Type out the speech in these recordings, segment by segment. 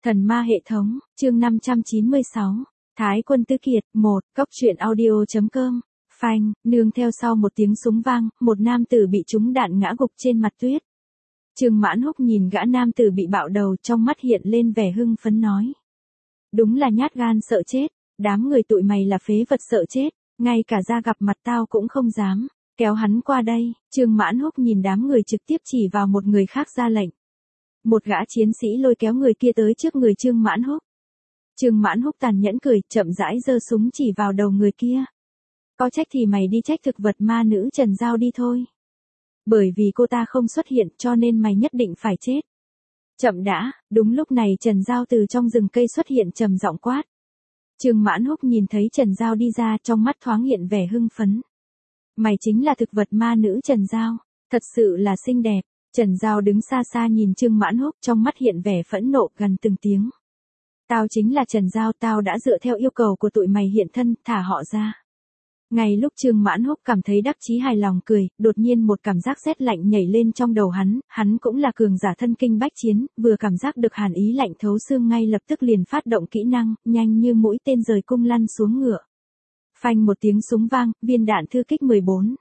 Thần ma hệ thống, chương 596. Thái quân tứ kiệt, 1, cốc truyện audio.com. Phanh, nương theo sau một tiếng súng vang, một nam tử bị trúng đạn ngã gục trên mặt tuyết. Trương Mãn Húc nhìn gã nam tử bị bạo đầu, trong mắt hiện lên vẻ hưng phấn nói. Đúng là nhát gan sợ chết, đám người tụi mày là phế vật sợ chết, ngay cả ra gặp mặt tao cũng không dám, kéo hắn qua đây. Trương Mãn Húc nhìn đám người trực tiếp chỉ vào một người khác ra lệnh. Một gã chiến sĩ lôi kéo người kia tới trước người Trương Mãn Húc. Trương Mãn Húc tàn nhẫn cười, chậm rãi giơ súng chỉ vào đầu người kia. Có trách thì mày đi trách thực vật ma nữ Trần Giao đi thôi. Bởi vì cô ta không xuất hiện cho nên mày nhất định phải chết. Chậm đã, đúng lúc này Trần Giao từ trong rừng cây xuất hiện trầm giọng quát. Trương Mãn Húc nhìn thấy Trần Giao đi ra, trong mắt thoáng hiện vẻ hưng phấn. Mày chính là thực vật ma nữ Trần Giao, thật sự là xinh đẹp. Trần Giao đứng xa xa nhìn Trương Mãn Húc, trong mắt hiện vẻ phẫn nộ gần từng tiếng. Tao chính là Trần Giao, tao đã dựa theo yêu cầu của tụi mày hiện thân, thả họ ra. Ngay lúc Trương Mãn Húc cảm thấy đắc chí hài lòng cười, đột nhiên một cảm giác rét lạnh nhảy lên trong đầu hắn cũng là cường giả thân kinh bách chiến, vừa cảm giác được hàn ý lạnh thấu xương ngay lập tức liền phát động kỹ năng, nhanh như mũi tên rời cung lăn xuống ngựa. Phanh một tiếng súng vang, viên đạn thư kích 14.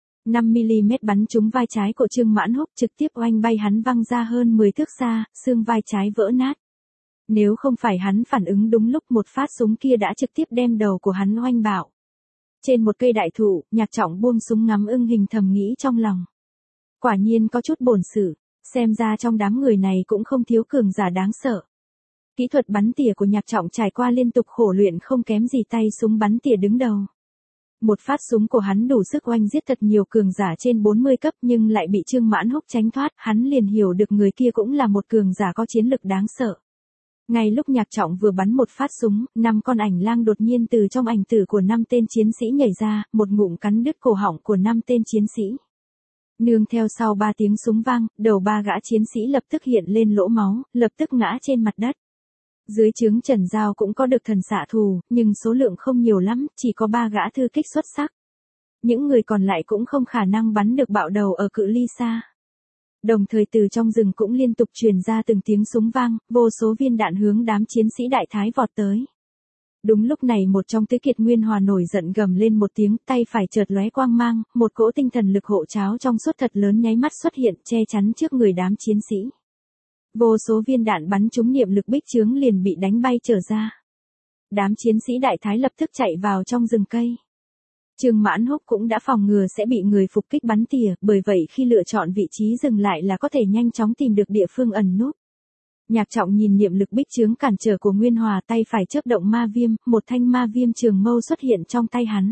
5mm bắn trúng vai trái của Trương Mãn Húc, trực tiếp oanh bay hắn văng ra hơn 10 thước xa, xương vai trái vỡ nát. Nếu không phải hắn phản ứng đúng lúc, một phát súng kia đã trực tiếp đem đầu của hắn oanh bạo. Trên một cây đại thụ, Nhạc Trọng buông súng ngắm ưng hình thầm nghĩ trong lòng. Quả nhiên có chút bổn sự, xem ra trong đám người này cũng không thiếu cường giả đáng sợ. Kỹ thuật bắn tỉa của Nhạc Trọng trải qua liên tục khổ luyện không kém gì tay súng bắn tỉa đứng đầu. Một phát súng của hắn đủ sức oanh giết thật nhiều cường giả trên 40 cấp nhưng lại bị Trương Mãn Húc tránh thoát, hắn liền hiểu được người kia cũng là một cường giả có chiến lực đáng sợ. Ngay lúc Nhạc Trọng vừa bắn một phát súng, 5 con ảnh lang đột nhiên từ trong ảnh tử của 5 tên chiến sĩ nhảy ra, một ngụm cắn đứt cổ họng của 5 tên chiến sĩ. Nương theo sau 3 tiếng súng vang, đầu 3 gã chiến sĩ lập tức hiện lên lỗ máu, lập tức ngã trên mặt đất. Dưới trướng Trần Giao cũng có được thần xạ thù, nhưng số lượng không nhiều lắm, chỉ có 3 gã thư kích xuất sắc. Những người còn lại cũng không khả năng bắn được bạo đầu ở cự ly xa. Đồng thời từ trong rừng cũng liên tục truyền ra từng tiếng súng vang, vô số viên đạn hướng đám chiến sĩ đại thái vọt tới. Đúng lúc này một trong tứ kiệt Nguyên Hòa nổi giận gầm lên một tiếng, tay phải chợt lóe quang mang, một cỗ tinh thần lực hộ cháo trong suốt thật lớn nháy mắt xuất hiện, che chắn trước người đám chiến sĩ. Vô số viên đạn bắn trúng niệm lực bích chướng liền bị đánh bay trở ra. Đám chiến sĩ đại thái lập tức chạy vào trong rừng cây. Trương Mãn Húc cũng đã phòng ngừa sẽ bị người phục kích bắn tỉa, bởi vậy khi lựa chọn vị trí dừng lại là có thể nhanh chóng tìm được địa phương ẩn núp. Nhạc Trọng nhìn niệm lực bích chướng cản trở của Nguyên Hòa, tay phải chớp động ma viêm, một thanh ma viêm trường mâu xuất hiện trong tay hắn.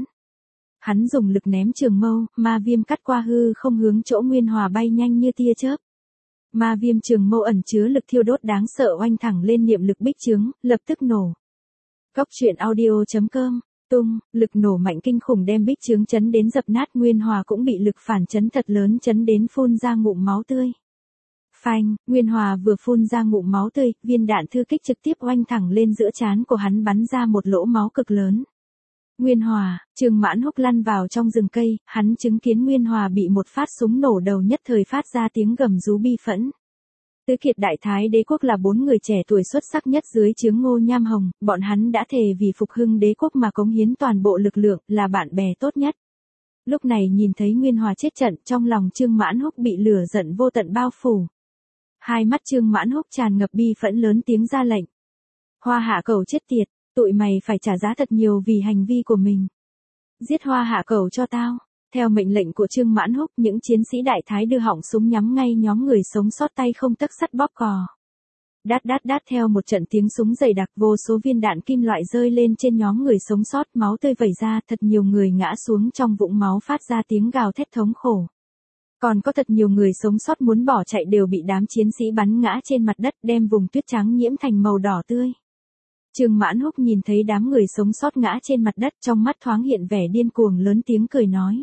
Hắn dùng lực ném trường mâu, ma viêm cắt qua hư không hướng chỗ Nguyên Hòa bay nhanh như tia chớp. Ma viêm trường mâu ẩn chứa lực thiêu đốt đáng sợ oanh thẳng lên niệm lực bích chướng, lập tức nổ. Cốc truyện audio.com. Tung, lực nổ mạnh kinh khủng đem bích chướng chấn đến dập nát, Nguyên Hòa cũng bị lực phản chấn thật lớn chấn đến phun ra ngụm máu tươi. Phanh, Nguyên Hòa vừa phun ra ngụm máu tươi, viên đạn thư kích trực tiếp oanh thẳng lên giữa trán của hắn bắn ra một lỗ máu cực lớn. Nguyên Hòa, Trương Mãn Húc lăn vào trong rừng cây, hắn chứng kiến Nguyên Hòa bị một phát súng nổ đầu, nhất thời phát ra tiếng gầm rú bi phẫn. Tứ kiệt đại thái đế quốc là 4 người trẻ tuổi xuất sắc nhất dưới trướng Ngô Nham Hồng, bọn hắn đã thề vì phục hưng đế quốc mà cống hiến toàn bộ lực lượng, là bạn bè tốt nhất. Lúc này nhìn thấy Nguyên Hòa chết trận, trong lòng Trương Mãn Húc bị lửa giận vô tận bao phủ. Hai mắt Trương Mãn Húc tràn ngập bi phẫn, lớn tiếng ra lệnh. Hoa Hạ Cẩu chết tiệt, tụi mày phải trả giá thật nhiều vì hành vi của mình. Giết Hoa Hạ Cẩu cho tao. Theo mệnh lệnh của Trương Mãn Húc, những chiến sĩ đại thái đưa họng súng nhắm ngay nhóm người sống sót, tay không tấc sắt bóp cò. Đát đát đát, theo một trận tiếng súng dày đặc, vô số viên đạn kim loại rơi lên trên nhóm người sống sót, máu tươi vẩy ra, thật nhiều người ngã xuống trong vũng máu phát ra tiếng gào thét thống khổ. Còn có thật nhiều người sống sót muốn bỏ chạy đều bị đám chiến sĩ bắn ngã trên mặt đất, đem vùng tuyết trắng nhiễm thành màu đỏ tươi. Trương Mãn Húc nhìn thấy đám người sống sót ngã trên mặt đất, trong mắt thoáng hiện vẻ điên cuồng, lớn tiếng cười nói.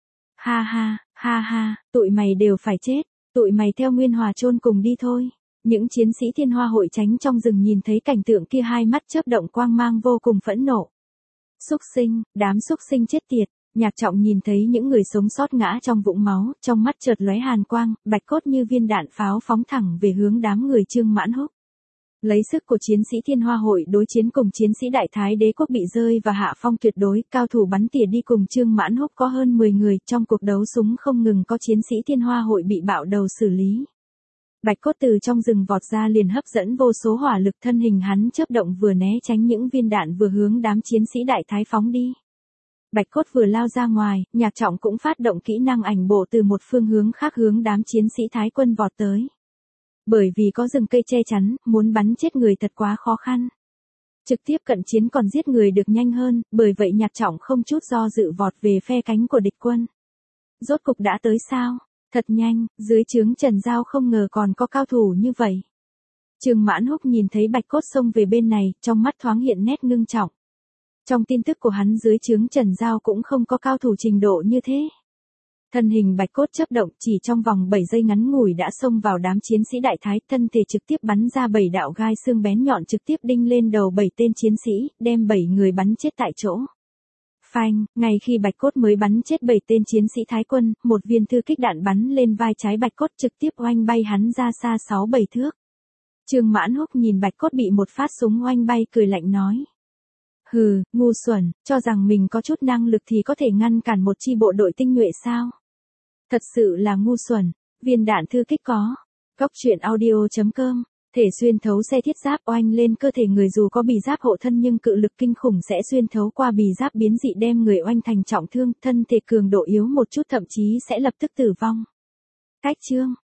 Ha ha, ha ha, tụi mày đều phải chết, tụi mày theo Nguyên Hòa chôn cùng đi thôi. Những chiến sĩ Thiên Hoa hội tránh trong rừng nhìn thấy cảnh tượng kia, hai mắt chớp động quang mang vô cùng phẫn nộ. Xúc sinh, đám xúc sinh chết tiệt. Nhạc Trọng nhìn thấy những người sống sót ngã trong vũng máu, trong mắt chợt lóe hàn quang, bạch cốt như viên đạn pháo phóng thẳng về hướng đám người Trương Mãn Húc. Lấy sức của chiến sĩ Thiên Hoa hội đối chiến cùng chiến sĩ Đại Thái Đế quốc bị rơi và hạ phong tuyệt đối, cao thủ bắn tỉa đi cùng Trương Mãn Húc có hơn 10 người, trong cuộc đấu súng không ngừng có chiến sĩ Thiên Hoa hội bị bạo đầu xử lý. Bạch Cốt từ trong rừng vọt ra liền hấp dẫn vô số hỏa lực, thân hình hắn chớp động vừa né tránh những viên đạn vừa hướng đám chiến sĩ Đại Thái phóng đi. Bạch Cốt vừa lao ra ngoài, Nhạc Trọng cũng phát động kỹ năng ảnh bộ từ một phương hướng khác hướng đám chiến sĩ Thái quân vọt tới. Bởi vì có rừng cây che chắn, muốn bắn chết người thật quá khó khăn. Trực tiếp cận chiến còn giết người được nhanh hơn, bởi vậy Nhạc Trọng không chút do dự vọt về phe cánh của địch quân. Rốt cục đã tới sao? Thật nhanh, dưới trướng Trần Giao không ngờ còn có cao thủ như vậy. Trương Mãn Húc nhìn thấy Bạch Cốt xông về bên này, trong mắt thoáng hiện nét ngưng trọng. Trong tin tức của hắn dưới trướng Trần Giao cũng không có cao thủ trình độ như thế. Thân hình Bạch Cốt chớp động, chỉ trong vòng 7 giây ngắn ngủi đã xông vào đám chiến sĩ Đại Thái, thân thể trực tiếp bắn ra 7 đạo gai xương bén nhọn trực tiếp đinh lên đầu 7 tên chiến sĩ, đem 7 người bắn chết tại chỗ. Phanh, ngay khi Bạch Cốt mới bắn chết 7 tên chiến sĩ Thái quân, một viên thư kích đạn bắn lên vai trái Bạch Cốt trực tiếp oanh bay hắn ra xa 6-7 thước. Trương Mãn Húc nhìn Bạch Cốt bị một phát súng oanh bay cười lạnh nói. Hừ, ngu xuẩn, cho rằng mình có chút năng lực thì có thể ngăn cản một chi bộ đội tinh nhuệ sao? Thật sự là ngu xuẩn, viên đạn thư kích có. Góc truyện audio.com, thể xuyên thấu xe thiết giáp oanh lên cơ thể người, dù có bì giáp hộ thân nhưng cự lực kinh khủng sẽ xuyên thấu qua bì giáp biến dị đem người oanh thành trọng thương, thân thể cường độ yếu một chút thậm chí sẽ lập tức tử vong. Cách chương